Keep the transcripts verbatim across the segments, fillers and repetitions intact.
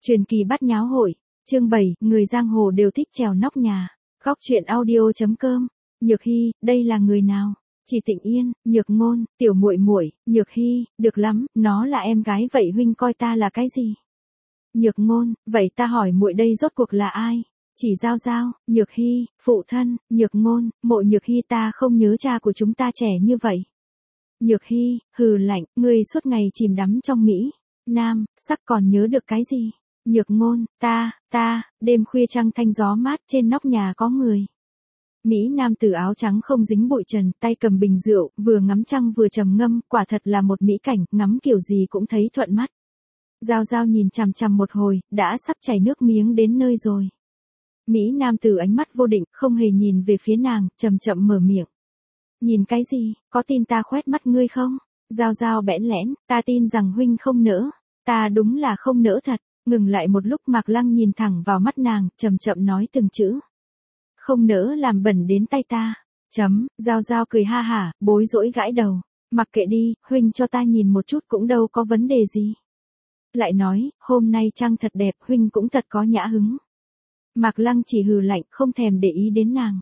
Truyền kỳ bát nháo hội, chương bảy, người giang hồ đều thích trèo nóc nhà. Góc truyện audio.com. Nhược Hy, đây là người nào? Chỉ Tịnh Yên, Nhược Ngôn, tiểu muội muội, Nhược Hy, được lắm, nó là em gái vậy huynh coi ta là cái gì? Nhược Ngôn, vậy ta hỏi muội đây rốt cuộc là ai? Chỉ Giao Giao, Nhược Hy, phụ thân, Nhược Ngôn, mộ Nhược Hy ta không nhớ cha của chúng ta trẻ như vậy. Nhược Hy, hừ lạnh, ngươi suốt ngày chìm đắm trong Mỹ Nam, sắc còn nhớ được cái gì? Nhược Ngôn, ta, ta, đêm khuya trăng thanh gió mát trên nóc nhà có người. Mỹ Nam tử áo trắng không dính bụi trần, tay cầm bình rượu, vừa ngắm trăng vừa trầm ngâm, quả thật là một mỹ cảnh, ngắm kiểu gì cũng thấy thuận mắt. Giao Giao nhìn chằm chằm một hồi, đã sắp chảy nước miếng đến nơi rồi. Mỹ Nam tử ánh mắt vô định, không hề nhìn về phía nàng, chậm chậm mở miệng. Nhìn cái gì, có tin ta khoét mắt ngươi không? Giao Giao bẽn lẽn, ta tin rằng huynh không nỡ. Ta đúng là không nỡ thật. Ngừng lại một lúc Mạc Lăng nhìn thẳng vào mắt nàng, chậm chậm nói từng chữ. Không nỡ làm bẩn đến tay ta. Chấm, Giao Giao cười ha hả, bối rỗi gãi đầu. Mặc kệ đi, huynh cho ta nhìn một chút cũng đâu có vấn đề gì. Lại nói, hôm nay trăng thật đẹp, huynh cũng thật có nhã hứng. Mạc Lăng chỉ hừ lạnh, không thèm để ý đến nàng.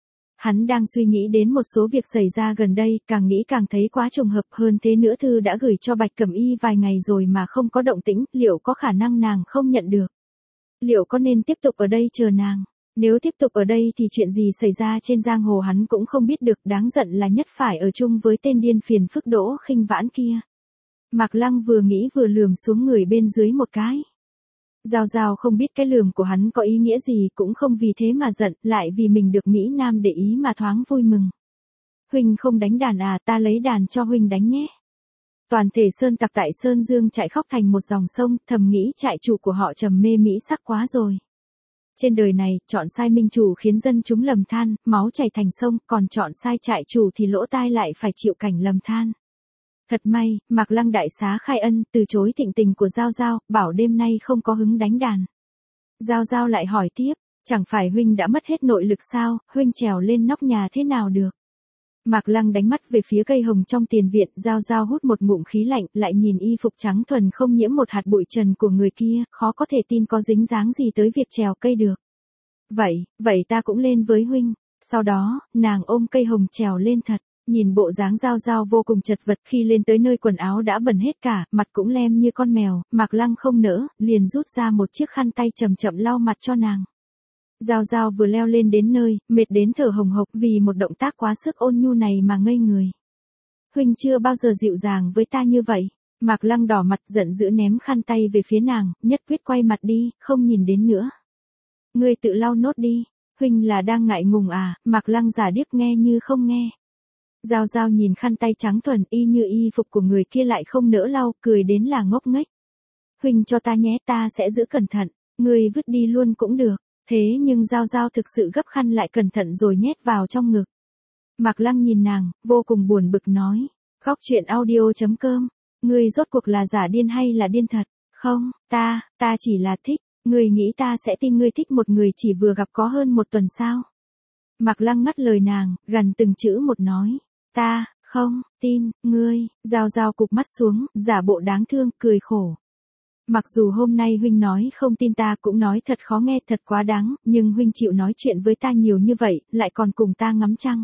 Hắn đang suy nghĩ đến một số việc xảy ra gần đây, càng nghĩ càng thấy quá trùng hợp, hơn thế nữa thư đã gửi cho Bạch Cẩm Y vài ngày rồi mà không có động tĩnh, liệu có khả năng nàng không nhận được? Liệu có nên tiếp tục ở đây chờ nàng? Nếu tiếp tục ở đây thì chuyện gì xảy ra trên giang hồ hắn cũng không biết được, đáng giận là nhất phải ở chung với tên điên phiền phức Đỗ Khinh Vãn kia. Mạc Lăng vừa nghĩ vừa lườm xuống người bên dưới một cái. Giao Giao không biết cái lườm của hắn có ý nghĩa gì, cũng không vì thế mà giận, lại vì mình được Mỹ Nam để ý mà thoáng vui mừng. Huynh không đánh đàn à, ta lấy đàn cho huynh đánh nhé. Toàn thể sơn tặc tại Sơn Dương chạy khóc thành một dòng sông, thầm nghĩ trại chủ của họ trầm mê mỹ sắc quá rồi. Trên đời này, chọn sai minh chủ khiến dân chúng lầm than, máu chảy thành sông, còn chọn sai trại chủ thì lỗ tai lại phải chịu cảnh lầm than. Thật may, Mạc Lăng đại xá khai ân, từ chối thịnh tình của Giao Giao, bảo đêm nay không có hứng đánh đàn. Giao Giao lại hỏi tiếp, chẳng phải huynh đã mất hết nội lực sao, huynh trèo lên nóc nhà thế nào được? Mạc Lăng đánh mắt về phía cây hồng trong tiền viện, Giao Giao hút một ngụm khí lạnh, lại nhìn y phục trắng thuần không nhiễm một hạt bụi trần của người kia, khó có thể tin có dính dáng gì tới việc trèo cây được. Vậy, vậy ta cũng lên với huynh. Sau đó, nàng ôm cây hồng trèo lên thật. Nhìn bộ dáng Giao Giao vô cùng chật vật, khi lên tới nơi quần áo đã bẩn hết cả, mặt cũng lem như con mèo, Mạc Lăng không nỡ, liền rút ra một chiếc khăn tay chậm chậm lau mặt cho nàng. Giao Giao vừa leo lên đến nơi, mệt đến thở hồng hộc vì một động tác quá sức ôn nhu này mà ngây người. Huynh chưa bao giờ dịu dàng với ta như vậy. Mạc Lăng đỏ mặt giận dữ ném khăn tay về phía nàng, nhất quyết quay mặt đi, không nhìn đến nữa. Ngươi tự lau nốt đi, huynh là đang ngại ngùng à? Mạc Lăng giả điếc nghe như không nghe. Giao Giao nhìn khăn tay trắng thuần y như y phục của người kia lại không nỡ lau, cười đến là ngốc nghếch. Huynh cho ta nhé, ta sẽ giữ cẩn thận, ngươi vứt đi luôn cũng được. Thế nhưng Giao Giao thực sự gấp khăn lại cẩn thận rồi nhét vào trong ngực. Mạc Lăng nhìn nàng, vô cùng buồn bực nói. Góc truyện audio.com. Ngươi rốt cuộc là giả điên hay là điên thật? Không, ta, ta chỉ là thích. Ngươi nghĩ ta sẽ tin ngươi thích một người chỉ vừa gặp có hơn một tuần sao? Mạc Lăng ngắt lời nàng, gằn từng chữ một nói. Ta, không, tin, ngươi. Giao Giao cụp mắt xuống, giả bộ đáng thương, cười khổ. Mặc dù hôm nay huynh nói không tin ta cũng nói thật khó nghe, thật quá đáng, nhưng huynh chịu nói chuyện với ta nhiều như vậy, lại còn cùng ta ngắm trăng.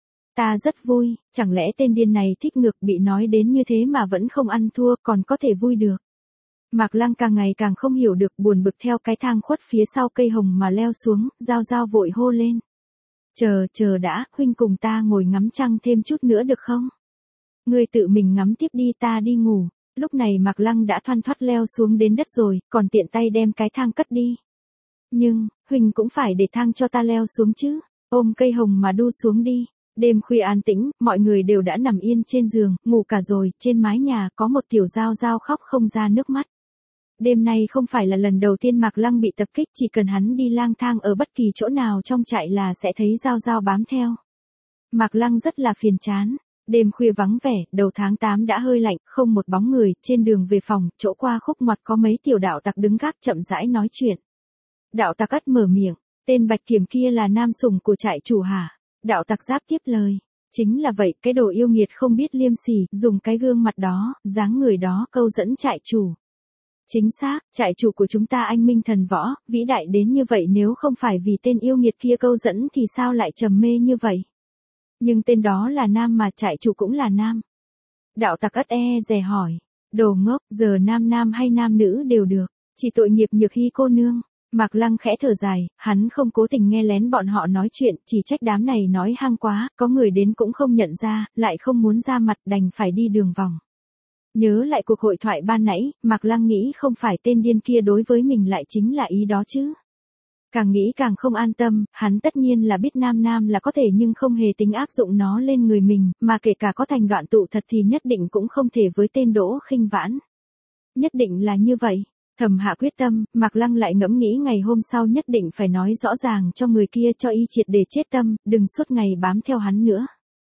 Ta rất vui, chẳng lẽ tên điên này thích ngược bị nói đến như thế mà vẫn không ăn thua, còn có thể vui được. Mạc Lăng càng ngày càng không hiểu được, buồn bực theo cái thang khuất phía sau cây hồng mà leo xuống, Giao Giao vội hô lên. Chờ, chờ đã, huynh cùng ta ngồi ngắm trăng thêm chút nữa được không? Ngươi tự mình ngắm tiếp đi, ta đi ngủ. Lúc này Mạc Lăng đã thoăn thoắt leo xuống đến đất rồi, còn tiện tay đem cái thang cất đi. Nhưng, huynh cũng phải để thang cho ta leo xuống chứ, ôm cây hồng mà đu xuống đi. Đêm khuya an tĩnh, mọi người đều đã nằm yên trên giường, ngủ cả rồi, trên mái nhà có một tiểu Giao Giao khóc không ra nước mắt. Đêm nay không phải là lần đầu tiên Mạc Lăng bị tập kích, chỉ cần hắn đi lang thang ở bất kỳ chỗ nào trong trại là sẽ thấy Giao Giao bám theo. Mạc Lăng rất là phiền chán. Đêm khuya vắng vẻ, đầu tháng tám đã hơi lạnh, không một bóng người, trên đường về phòng, chỗ qua khúc ngoặt có mấy tiểu đạo tặc đứng gác chậm rãi nói chuyện. Đạo tặc ắt mở miệng, tên Bạch Kiểm kia là nam sủng của trại chủ hả? Đạo tặc giáp tiếp lời, chính là vậy, cái đồ yêu nghiệt không biết liêm sỉ, dùng cái gương mặt đó, dáng người đó câu dẫn trại chủ. Chính xác, trại chủ của chúng ta anh minh thần võ, vĩ đại đến như vậy nếu không phải vì tên yêu nghiệt kia câu dẫn thì sao lại trầm mê như vậy. Nhưng tên đó là nam mà trại chủ cũng là nam. Đạo tặc ất e dè hỏi. Đồ ngốc, giờ nam nam hay nam nữ đều được, chỉ tội nghiệp Nhược Hy cô nương. Mạc Lăng khẽ thở dài, hắn không cố tình nghe lén bọn họ nói chuyện, chỉ trách đám này nói hăng quá, có người đến cũng không nhận ra, lại không muốn ra mặt đành phải đi đường vòng. Nhớ lại cuộc hội thoại ban nãy, Mạc Lăng nghĩ không phải tên điên kia đối với mình lại chính là ý đó chứ. Càng nghĩ càng không an tâm, hắn tất nhiên là biết nam nam là có thể nhưng không hề tính áp dụng nó lên người mình, mà kể cả có thành đoạn tụ thật thì nhất định cũng không thể với tên Đỗ Khinh Vãn. Nhất định là như vậy. Thầm hạ quyết tâm, Mạc Lăng lại ngẫm nghĩ ngày hôm sau nhất định phải nói rõ ràng cho người kia cho y triệt để chết tâm, đừng suốt ngày bám theo hắn nữa.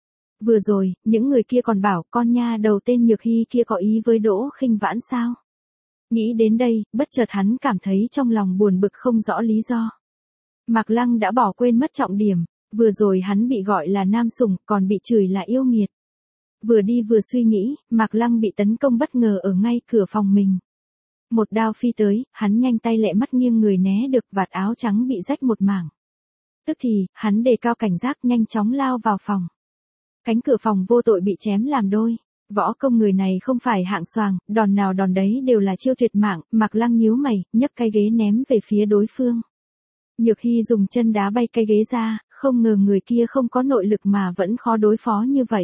Vừa rồi, những người kia còn bảo con nha đầu tên Nhược Hy kia có ý với Đỗ Khinh Vãn sao? Nghĩ đến đây, bất chợt hắn cảm thấy trong lòng buồn bực không rõ lý do. Mạc Lăng đã bỏ quên mất trọng điểm, vừa rồi hắn bị gọi là nam sủng, còn bị chửi là yêu nghiệt. Vừa đi vừa suy nghĩ, Mạc Lăng bị tấn công bất ngờ ở ngay cửa phòng mình. Một đao phi tới, hắn nhanh tay lẹ mắt nghiêng người né được, vạt áo trắng bị rách một mảng. Tức thì, hắn đề cao cảnh giác nhanh chóng lao vào phòng. Cánh cửa phòng vô tội bị chém làm đôi. Võ công người này không phải hạng xoàng, đòn nào đòn đấy đều là chiêu tuyệt mạng, Mạc Lăng nhíu mày, nhấc cái ghế ném về phía đối phương. Nhược Hy dùng chân đá bay cái ghế ra, không ngờ người kia không có nội lực mà vẫn khó đối phó như vậy.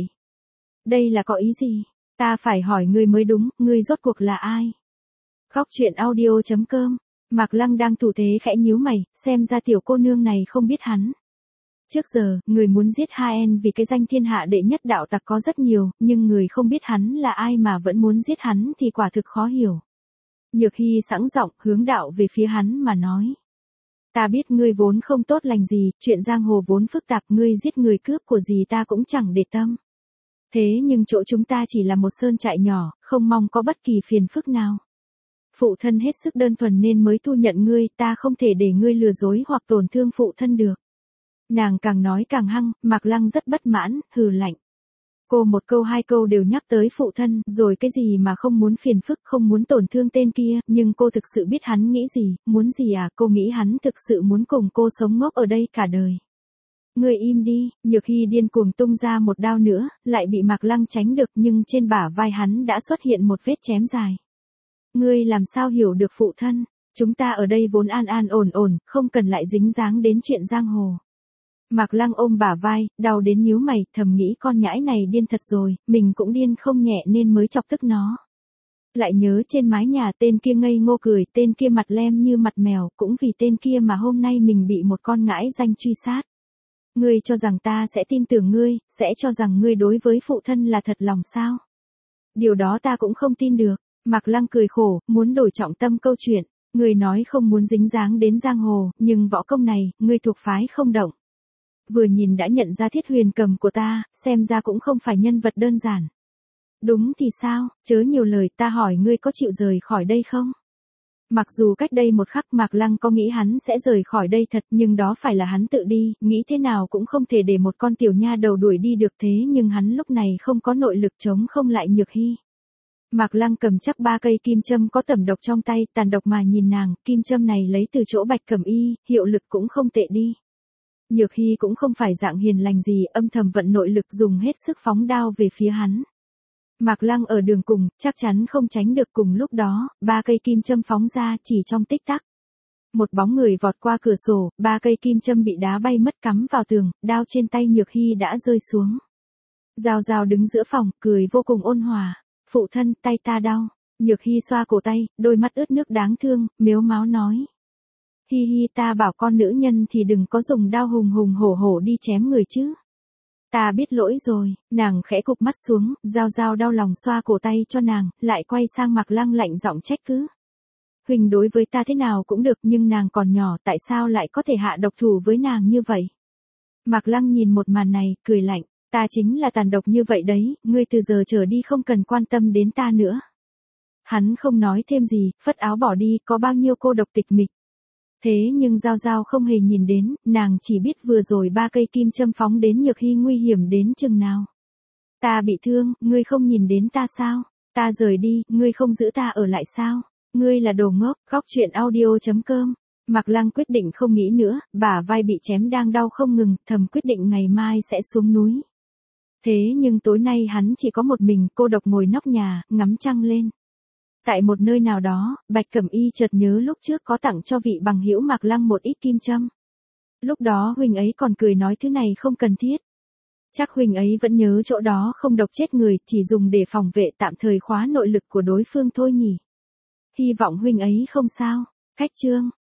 Đây là có ý gì? Ta phải hỏi ngươi mới đúng, ngươi rốt cuộc là ai? Khóc chuyện audio chấm com. Mạc Lăng đang thủ thế khẽ nhíu mày, xem ra tiểu cô nương này không biết hắn. Trước giờ, người muốn giết Haen vì cái danh thiên hạ đệ nhất đạo tặc có rất nhiều, nhưng người không biết hắn là ai mà vẫn muốn giết hắn thì quả thực khó hiểu. Nhược Hy sẵn giọng hướng đạo về phía hắn mà nói. Ta biết ngươi vốn không tốt lành gì, chuyện giang hồ vốn phức tạp, ngươi giết người cướp của gì ta cũng chẳng để tâm. Thế nhưng chỗ chúng ta chỉ là một sơn trại nhỏ, không mong có bất kỳ phiền phức nào. Phụ thân hết sức đơn thuần nên mới thu nhận ngươi, ta không thể để ngươi lừa dối hoặc tổn thương phụ thân được. Nàng càng nói càng hăng, Mạc Lăng rất bất mãn, hừ lạnh. Cô một câu hai câu đều nhắc tới phụ thân, rồi cái gì mà không muốn phiền phức, không muốn tổn thương tên kia, nhưng cô thực sự biết hắn nghĩ gì, muốn gì à, cô nghĩ hắn thực sự muốn cùng cô sống ngốc ở đây cả đời. Ngươi im đi, Nhược Hy điên cuồng tung ra một đao nữa, lại bị Mạc Lăng tránh được nhưng trên bả vai hắn đã xuất hiện một vết chém dài. Ngươi làm sao hiểu được phụ thân, chúng ta ở đây vốn an an ổn ổn, không cần lại dính dáng đến chuyện giang hồ. Mạc Lăng ôm bả vai, đau đến nhíu mày, thầm nghĩ con nhãi này điên thật rồi, mình cũng điên không nhẹ nên mới chọc tức nó. Lại nhớ trên mái nhà tên kia ngây ngô cười, tên kia mặt lem như mặt mèo, cũng vì tên kia mà hôm nay mình bị một con ngãi danh truy sát. Ngươi cho rằng ta sẽ tin tưởng ngươi, sẽ cho rằng ngươi đối với phụ thân là thật lòng sao? Điều đó ta cũng không tin được. Mạc Lăng cười khổ, muốn đổi trọng tâm câu chuyện. Ngươi nói không muốn dính dáng đến giang hồ, nhưng võ công này, ngươi thuộc phái không động. Vừa nhìn đã nhận ra Thiết Huyền Cầm của ta, xem ra cũng không phải nhân vật đơn giản. Đúng thì sao, chớ nhiều lời, ta hỏi ngươi có chịu rời khỏi đây không? Mặc dù cách đây một khắc Mạc Lăng có nghĩ hắn sẽ rời khỏi đây thật, nhưng đó phải là hắn tự đi, nghĩ thế nào cũng không thể để một con tiểu nha đầu đuổi đi được, thế nhưng hắn lúc này không có nội lực chống không lại Nhược Hy. Mạc Lăng cầm chắc ba cây kim châm có tẩm độc trong tay, tàn độc mà nhìn nàng, kim châm này lấy từ chỗ Bạch Cẩm Y, hiệu lực cũng không tệ đi. Nhược Hy cũng không phải dạng hiền lành gì, âm thầm vận nội lực dùng hết sức phóng đao về phía hắn. Mạc Lăng ở đường cùng, chắc chắn không tránh được, cùng lúc đó, ba cây kim châm phóng ra chỉ trong tích tắc. Một bóng người vọt qua cửa sổ, ba cây kim châm bị đá bay mất cắm vào tường, đao trên tay Nhược Hy đã rơi xuống. Giao Giao đứng giữa phòng, cười vô cùng ôn hòa. Phụ thân, tay ta đau. Nhược Hy xoa cổ tay, đôi mắt ướt nước đáng thương, mếu máo nói. Hi hi, ta bảo con nữ nhân thì đừng có dùng đao hùng hùng hổ hổ đi chém người chứ. Ta biết lỗi rồi, nàng khẽ cụp mắt xuống, Giao Giao đau lòng xoa cổ tay cho nàng, lại quay sang Mạc Lăng lạnh giọng trách cứ. Huỳnh đối với ta thế nào cũng được nhưng nàng còn nhỏ, tại sao lại có thể hạ độc thủ với nàng như vậy? Mạc Lăng nhìn một màn này, cười lạnh. Ta chính là tàn độc như vậy đấy, ngươi từ giờ trở đi không cần quan tâm đến ta nữa. Hắn không nói thêm gì, phất áo bỏ đi, có bao nhiêu cô độc tịch mịch. Thế nhưng Giao Giao không hề nhìn đến, nàng chỉ biết vừa rồi ba cây kim châm phóng đến Nhược Hy nguy hiểm đến chừng nào. Ta bị thương, ngươi không nhìn đến ta sao? Ta rời đi, ngươi không giữ ta ở lại sao? Ngươi là đồ ngốc, góc chuyện audio.com. Mạc Lăng quyết định không nghĩ nữa, bả vai bị chém đang đau không ngừng, thầm quyết định ngày mai sẽ xuống núi. Thế nhưng tối nay hắn chỉ có một mình, cô độc ngồi nóc nhà, ngắm trăng lên. Tại một nơi nào đó, Bạch Cẩm Y chợt nhớ lúc trước có tặng cho vị bằng hữu Mạc Lăng một ít kim châm. Lúc đó huynh ấy còn cười nói thứ này không cần thiết. Chắc huynh ấy vẫn nhớ chỗ đó không độc chết người, chỉ dùng để phòng vệ tạm thời khóa nội lực của đối phương thôi nhỉ. Hy vọng huynh ấy không sao. Khách trương.